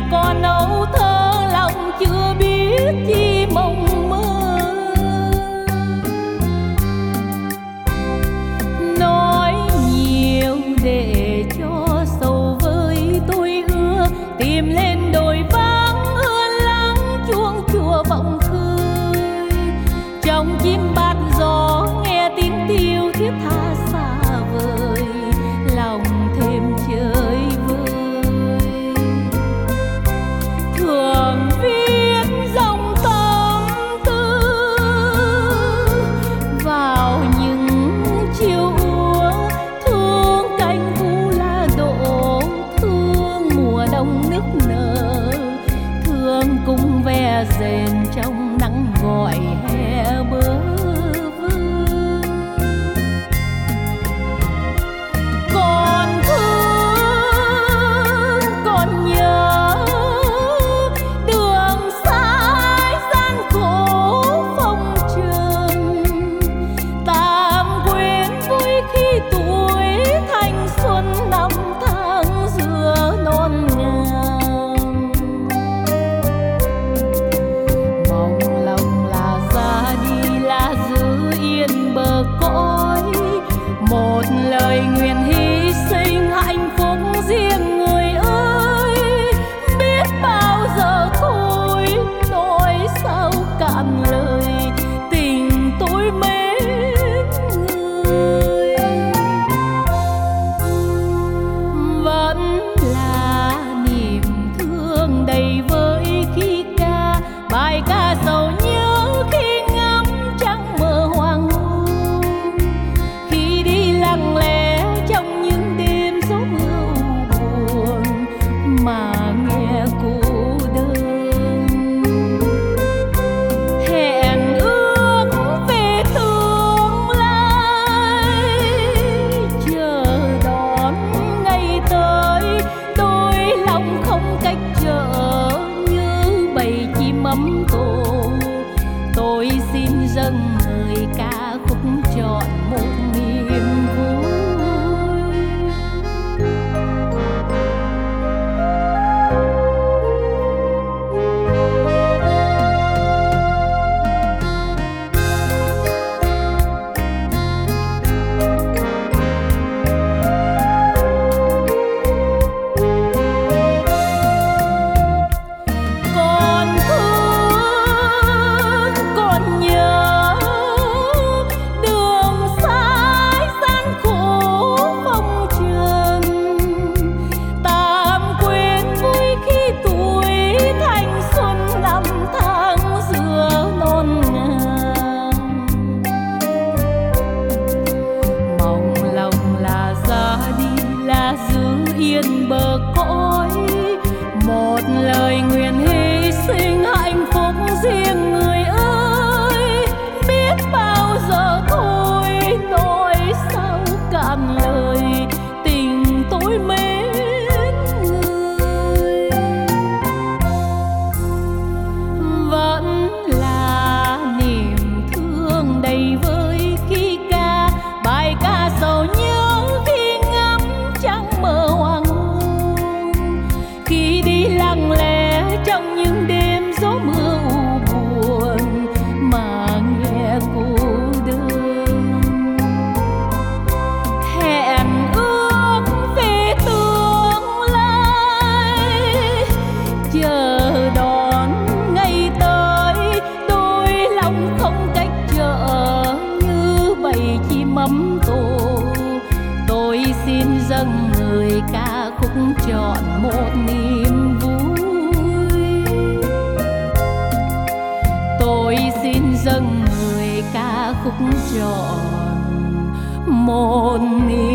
còn âu thơ lòng chưa biết chi mộng mơ. Nói nhiều để cho sầu với tôi ưa, tìm lên đồi vắng ưa lắng chuông chùa vọng khơi. Trong chim bát gió nghe tiếng tiêu thiết tha xa vời, lòng thêm chơi vơi. Thường viết dòng tâm tư vào những chiều úa, thương cánh vu la đổ, thương mùa đông nức nở, thương cung ve rền trong nắng gọi hè bơ vơ. Còn thương còn nhớ đường sái gian khổ phong trần, tạm quên vui khi tuổi thanh xuân năm tháng giữa non ngàn. Mong lòng là ra đi là giữ yên bờ cõi, một lời nguyện hy sinh hạnh phúc riêng người ơi. Biết bao giờ thôi nói sao cạn lời, tình tôi mến người. Vẫn là niềm thương đầy vơi khi ca bài ca sầu nhớ, khi ngắm trăng mờ hoàng hôn, khi đi lặng lẽ trong những đêm gió mưa u buồn mà nghe cô đơn. Hẹn ước về tương lai, chờ đón ngày tới, đôi lòng không cách trở như bầy chim ấm tổ. Tôi xin dâng lời ca khúc chọn một niềm vui. Còn thương còn nhớ đường sái gian khổ phong trần, tạm quên vui khi tuổi thanh xuân năm tháng giữa non ngàn. Mong lòng là ra đi là giữ yên bờ cõi, một lời nguyện hy sinh hạnh phúc riêng người ơi. Biết bao giờ thôi nói sao cạn lời, tình tôi mến người. Vẫn là niềm thương đầy vơi khi ca bài ca sầu nhớ, khi ngắm trăng mờ hoàng hôn, khi đi lặng lẽ trong những đêm gió mưa u buồn mà nghe cô đơn. Hẹn ước về tương lai, chờ đón ngày tới, đôi lòng không cách trở như bầy chim ấm tổ. Tôi xin dâng lời ca khúc chọn một niềm vui. Tôi xin dâng lời ca khúc chọn một niềm